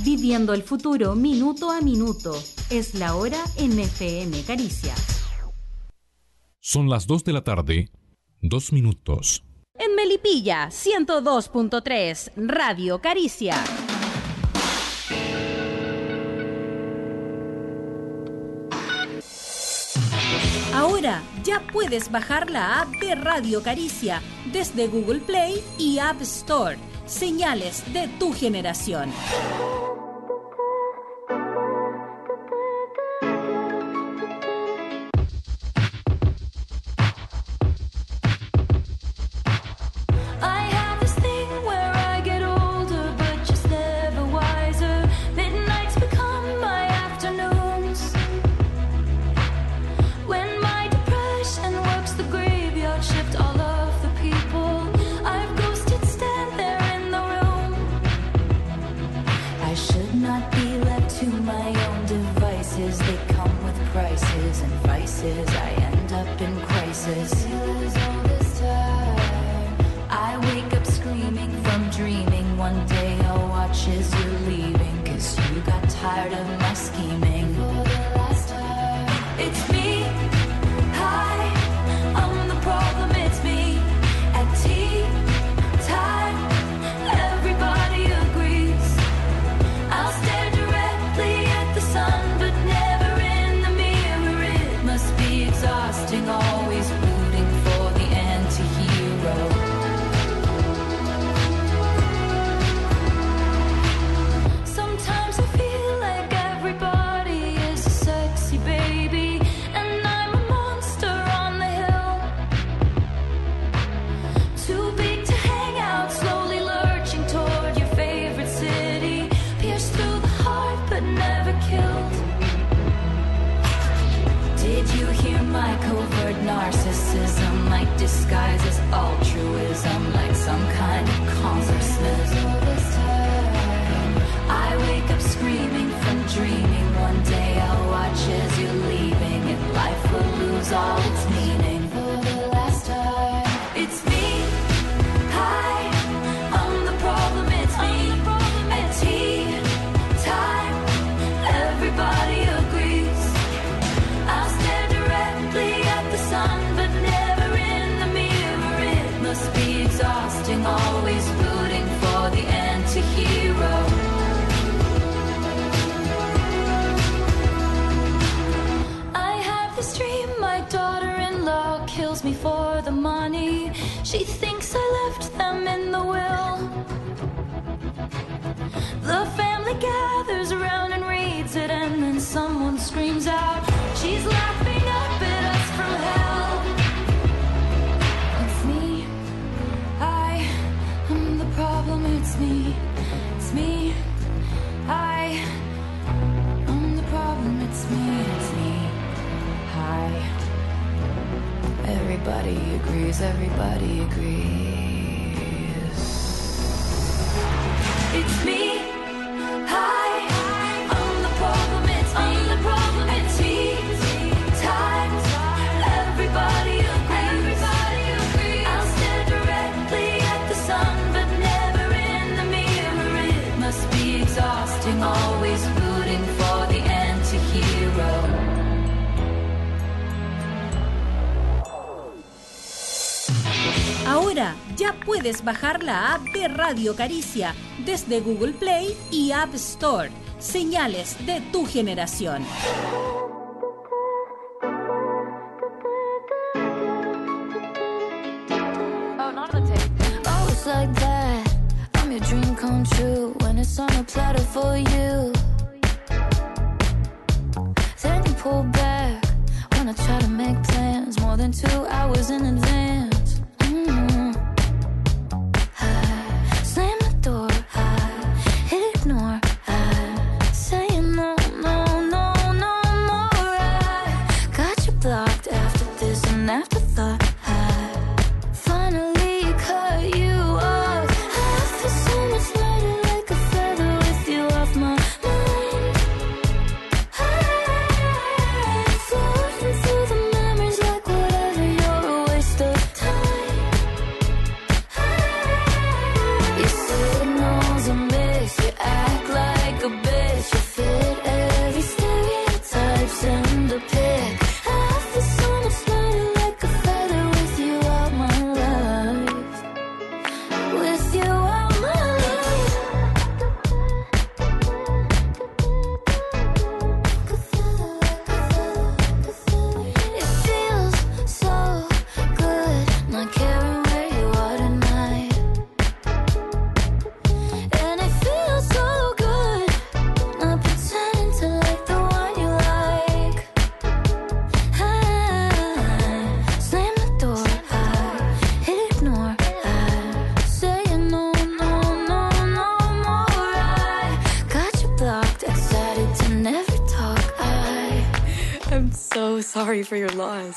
Viviendo el futuro minuto a minuto. Es la hora en FM Caricia. Son las 2 de la tarde, 2 minutos. En Melipilla, 102.3, Radio Caricia. Ahora ya puedes bajar la app de Radio Caricia desde Google Play y App Store. Señales de tu generación. Ahora ya puedes bajar la app de Radio Caricia desde Google Play y App Store. Señales de tu generación. Oh, it's like that. I'm your dream come true when it's on a platter for you. Then you pull back when I try to make plans more than 2 hours in advance. Slam the door, ignore, saying no, no, no, no more. I got you blocked after this and afterthought. Finally cut you off. I feel so much lighter like a feather with you off my mind. Floating through the memories like whatever, you're a waste of time. sorry for your loss.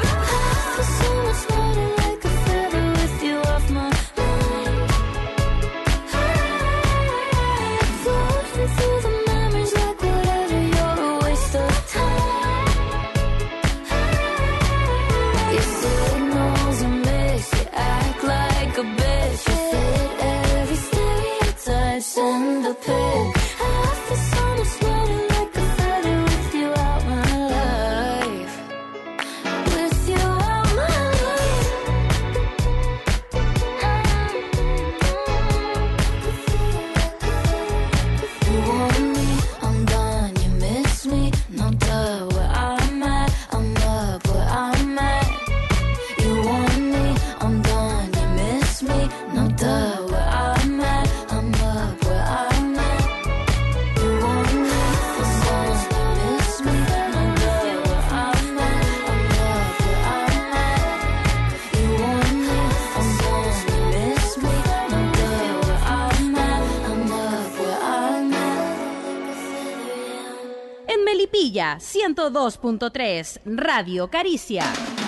Send the pic. I feel so much lighter like a feather with you out my life. With you out my life. You want me, I'm gone. You miss me, no duh. Where I'm at, I'm up where I'm at. You want me, I'm gone. You miss me, no duh. Where I'm at, I'm up. Melipilla 102.3 Radio Caricia.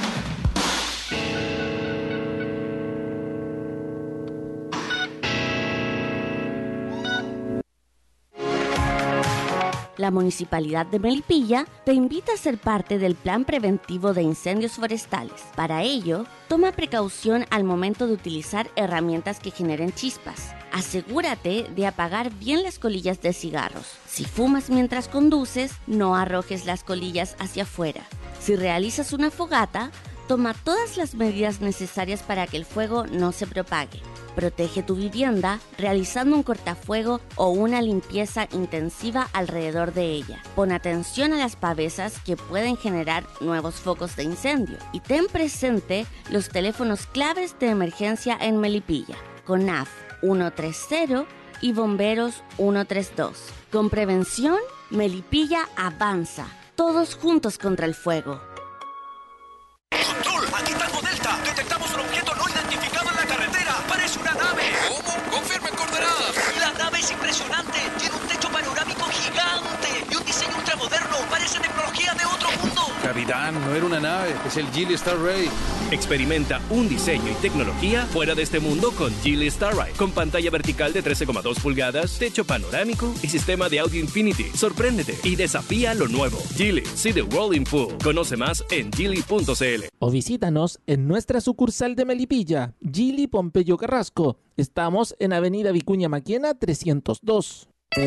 La Municipalidad de Melipilla te invita a ser parte del Plan Preventivo de Incendios Forestales. Para ello, toma precaución al momento de utilizar herramientas que generen chispas. Asegúrate de apagar bien las colillas de cigarros. Si fumas mientras conduces, no arrojes las colillas hacia afuera. Si realizas una fogata, toma todas las medidas necesarias para que el fuego no se propague. Protege tu vivienda realizando un cortafuego o una limpieza intensiva alrededor de ella. Pon atención a las pavesas que pueden generar nuevos focos de incendio. Y ten presente los teléfonos claves de emergencia en Melipilla. CONAF 130 y Bomberos 132. Con prevención, Melipilla avanza. Todos juntos contra el fuego. ¡Control! ¡Aquí Tango Delta! ¡Detectamos un objeto no identificado en la carretera! ¡Parece una nave! ¿Cómo? ¡Confirmen coordenadas! ¡La nave es impresionante! ¡Tiene un techo panorámico gigante! ¡Y un diseño ultramoderno! ¡Parece tecnología de otro mundo! Capitán, no era una nave, es el Geely Starray. Experimenta un diseño y tecnología fuera de este mundo con Geely Starray. Con pantalla vertical de 13,2 pulgadas, techo panorámico y sistema de audio Infinity. Sorpréndete y desafía lo nuevo. Geely, see the world in full. Conoce más en geely.cl. O visítanos en nuestra sucursal de Melipilla, Geely Pompeyo Carrasco. Estamos en Avenida Vicuña Maquena 302.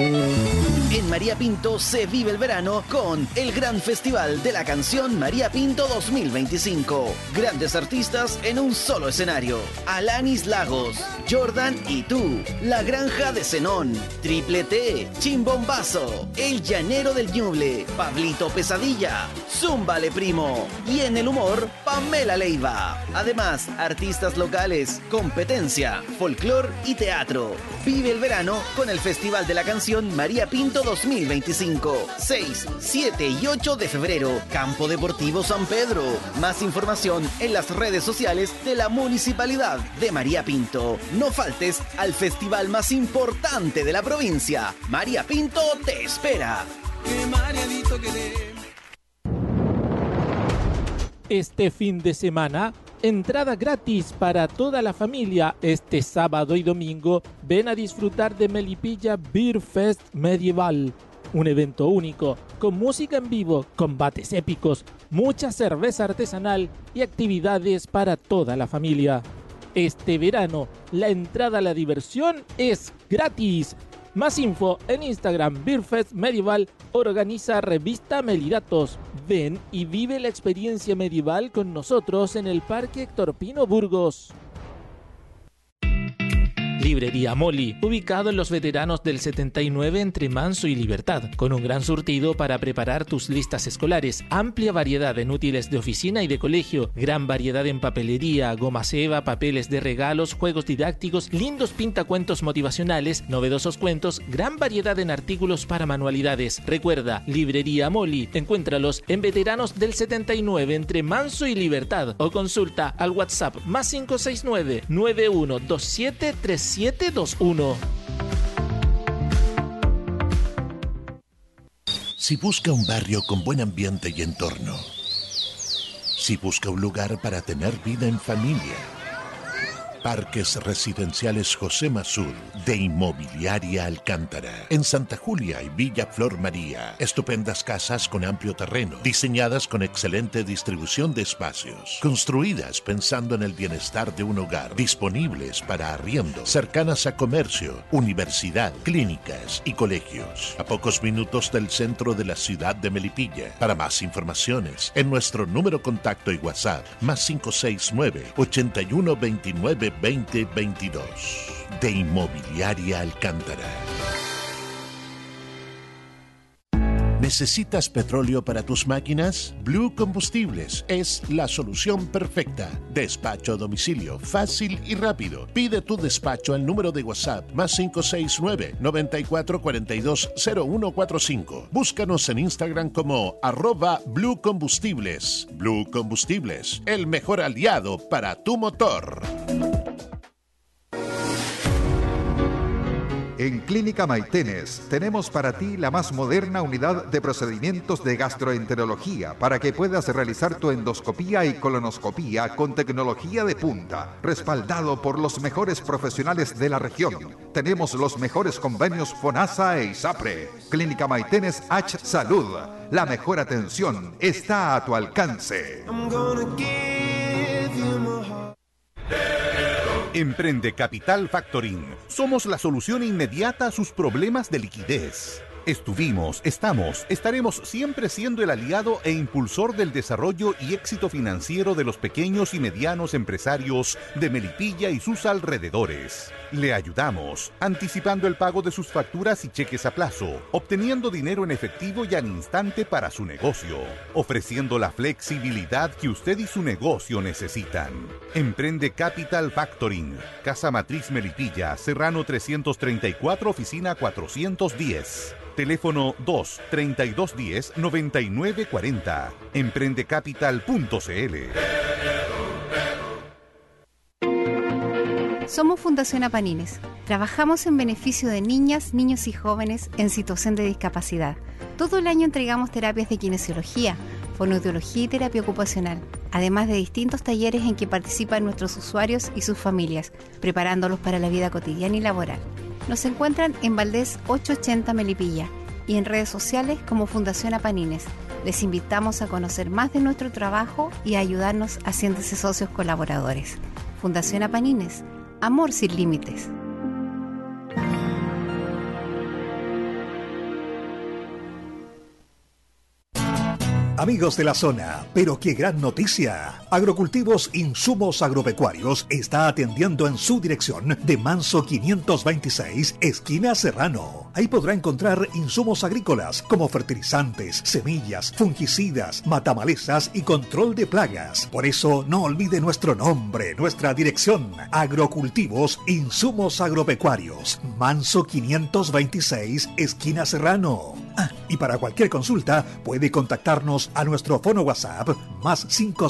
En María Pinto se vive el verano con el gran festival de la canción María Pinto 2025. Grandes artistas en un solo escenario. Alanis Lagos, Jordan y tú, La Granja de Zenón, Triple T, Chimbombazo, El Llanero del Ñuble, Pablito Pesadilla, Zúmbale Primo y en el humor, Pamela Leiva. Además, artistas locales, competencia, folclor y teatro. Vive el verano con el Festival de la Canción María Pinto 2025. 6, 7 y 8 de febrero. Campo Deportivo San Pedro. Más información en las redes sociales de la Municipalidad de María Pinto. No faltes al festival más importante de la provincia. María Pinto te espera. Este fin de semana, entrada gratis para toda la familia. Este sábado y domingo, ven a disfrutar de Melipilla Beer Fest Medieval. Un evento único, con música en vivo, combates épicos, mucha cerveza artesanal y actividades para toda la familia. Este verano, la entrada a la diversión es gratis. Más info en Instagram. Beerfest Medieval organiza Revista Melidatos. Ven y vive la experiencia medieval con nosotros en el Parque Héctor Pino Burgos. Librería Moli, ubicado en los veteranos del 79 entre Manso y Libertad, con un gran surtido para preparar tus listas escolares, amplia variedad en útiles de oficina y de colegio, gran variedad en papelería, goma eva, papeles de regalos, juegos didácticos, lindos pintacuentos motivacionales, novedosos cuentos, gran variedad en artículos para manualidades. Recuerda, Librería Moli, encuéntralos en veteranos del 79 entre Manso y Libertad o consulta al WhatsApp más 569 9127 3721. Si busca un barrio con buen ambiente y entorno, Si busca un lugar para tener vida en familia, Parques Residenciales José Mazul de Inmobiliaria Alcántara. En Santa Julia y Villa Flor María. Estupendas casas con amplio terreno, diseñadas con excelente distribución de espacios, construidas pensando en el bienestar de un hogar, disponibles para arriendo, cercanas a comercio, universidad, clínicas y colegios. A pocos minutos del centro de la ciudad de Melipilla. Para más informaciones, en nuestro número contacto y WhatsApp, más 569-8129-2022. De Inmobiliaria Alcántara. ¿Necesitas petróleo para tus máquinas? Blue Combustibles es la solución perfecta. Despacho a domicilio, fácil y rápido. Pide tu despacho al número de WhatsApp más 569-9442-0145. Búscanos en Instagram como @Blue Combustibles. Blue Combustibles, el mejor aliado para tu motor. En Clínica Maitenes tenemos para ti la más moderna unidad de procedimientos de gastroenterología para que puedas realizar tu endoscopía y colonoscopía con tecnología de punta, respaldado por los mejores profesionales de la región. Tenemos los mejores convenios FONASA e ISAPRE. Clínica Maitenes H Salud. La mejor atención está a tu alcance. Emprende Capital Factoring. Somos la solución inmediata a sus problemas de liquidez. Estaremos siempre siendo el aliado e impulsor del desarrollo y éxito financiero de los pequeños y medianos empresarios de Melipilla y sus alrededores. Le ayudamos anticipando el pago de sus facturas y cheques a plazo, obteniendo dinero en efectivo y al instante para su negocio, ofreciendo la flexibilidad que usted y su negocio necesitan. Emprende Capital Factoring, Casa Matriz Melipilla, Serrano 334, oficina 410. Teléfono 2-3210-9940. Emprendecapital.cl. Somos Fundación Apanines. Trabajamos en beneficio de niñas, niños y jóvenes en situación de discapacidad. Todo el año entregamos terapias de kinesiología, fonoaudiología y terapia ocupacional, además de distintos talleres en que participan nuestros usuarios y sus familias, preparándolos para la vida cotidiana y laboral. Nos encuentran en Valdés 880 Melipilla y en redes sociales como Fundación Apanines. Les invitamos a conocer más de nuestro trabajo y a ayudarnos haciéndose socios colaboradores. Fundación Apanines, amor sin límites. Amigos de la zona, pero qué gran noticia. Agrocultivos Insumos Agropecuarios está atendiendo en su dirección de Manso 526, esquina Serrano. Ahí podrá encontrar insumos agrícolas como fertilizantes, semillas, fungicidas, matamalezas y control de plagas. Por eso no olvide nuestro nombre, nuestra dirección. Agrocultivos Insumos Agropecuarios, Manso 526, esquina Serrano. Y para cualquier consulta puede contactarnos a nuestro fono WhatsApp más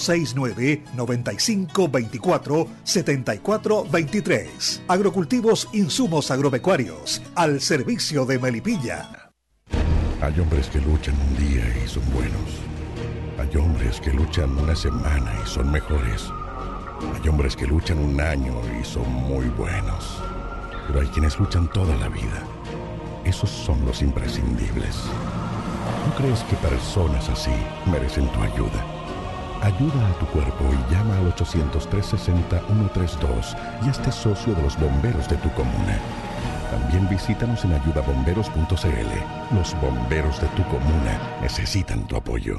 569-9524-7423. Agrocultivos Insumos Agropecuarios, al servicio de Melipilla. Hay hombres que luchan un día y son buenos. Hay hombres que luchan una semana y son mejores. Hay hombres que luchan un año y son muy buenos. Pero hay quienes luchan toda la vida. Esos son los imprescindibles. ¿No crees que personas así merecen tu ayuda? Ayuda a tu cuerpo y llama al 800-360-132 y hazte socio de los bomberos de tu comuna. También visítanos en ayudabomberos.cl. Los bomberos de tu comuna necesitan tu apoyo.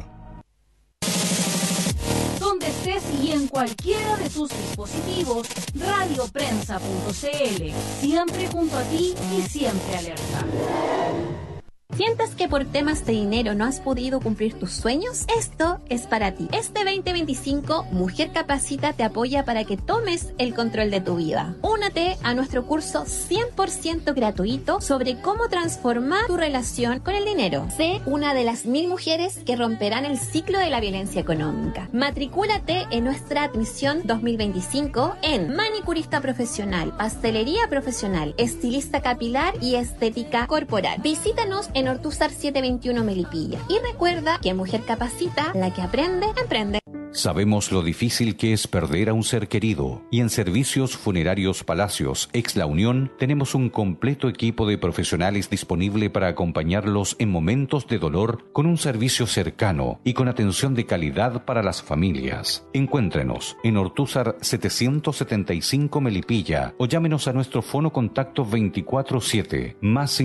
Donde estés y en cualquiera de tus dispositivos, radioprensa.cl. Siempre junto a ti y siempre alerta. ¿Sientes que por temas de dinero no has podido cumplir tus sueños? Esto es para ti. Este 2025, Mujer Capacita te apoya para que tomes el control de tu vida. Únete a nuestro curso 100% gratuito sobre cómo transformar tu relación con el dinero. Sé una de las 1000 mujeres que romperán el ciclo de la violencia económica. Matricúlate en nuestra admisión 2025 en manicurista profesional, pastelería profesional, estilista capilar y estética corporal. Visítanos en Ortúzar 721 Melipilla. Y recuerda que Mujer Capacita, la que aprende, emprende. Sabemos lo difícil que es perder a un ser querido y en Servicios Funerarios Palacios, ex La Unión, tenemos un completo equipo de profesionales disponible para acompañarlos en momentos de dolor con un servicio cercano y con atención de calidad para las familias. Encuéntrenos en Ortúzar 775 Melipilla o llámenos a nuestro fono contacto 24/7 más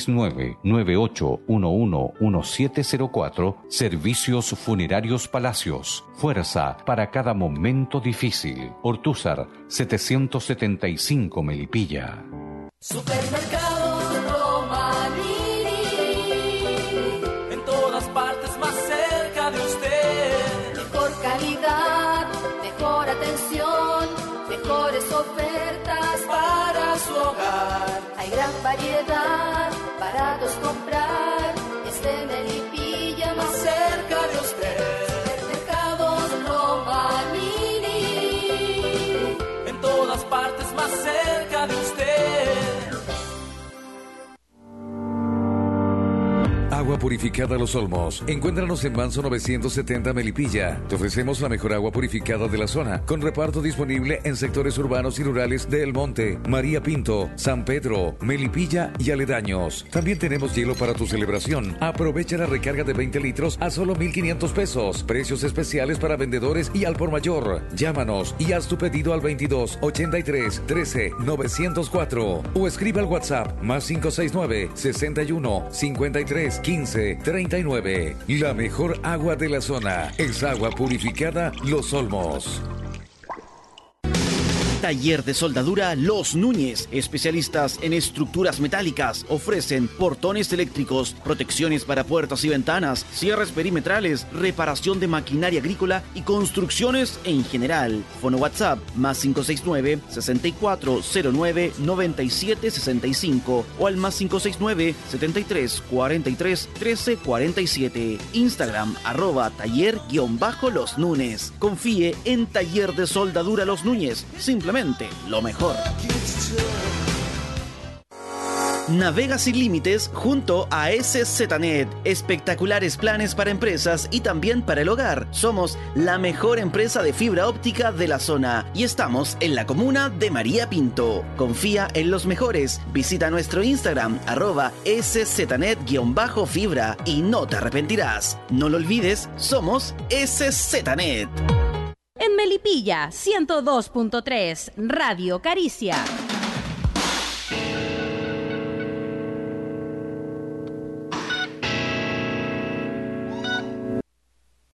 569-9811-1704. Servicios Funerarios Palacios. Fuerza para cada momento difícil. Ortúzar 775 Melipilla. Supermercado Romanini, en todas partes más cerca de usted. Mejor calidad, mejor atención, mejores ofertas para su hogar. Hay gran variedad, baratos comprar, es de Melipilla más cerca de usted. En todas partes más cerca de usted. Agua purificada Los Olmos. Encuéntranos en Manso 970 Melipilla. Te ofrecemos la mejor agua purificada de la zona, con reparto disponible en sectores urbanos y rurales de El Monte, María Pinto, San Pedro, Melipilla y aledaños. También tenemos hielo para tu celebración. Aprovecha la recarga de 20 litros a solo 1,500 pesos. Precios especiales para vendedores y al por mayor. Llámanos y haz tu pedido al 22 83 13 904 o escribe al WhatsApp más 569 61 53 15 39. La mejor agua de la zona es agua purificada Los Olmos. Taller de soldadura Los Núñez, especialistas en estructuras metálicas, ofrecen portones eléctricos, protecciones para puertas y ventanas, cierres perimetrales, reparación de maquinaria agrícola y construcciones en general. Fono WhatsApp más 569-6409-9765 o al más 569-7343-1347. Instagram @taller_Los Núñez. Confíe en Taller de Soldadura Los Núñez. Simplemente lo mejor. Navega sin límites junto a SZNet. Espectaculares planes para empresas y también para el hogar. Somos la mejor empresa de fibra óptica de la zona y estamos en la comuna de María Pinto. Confía en los mejores. Visita nuestro Instagram @SZNet_fibra y no te arrepentirás. No lo olvides, somos SZNet. En Melipilla 102.3 Radio Caricia.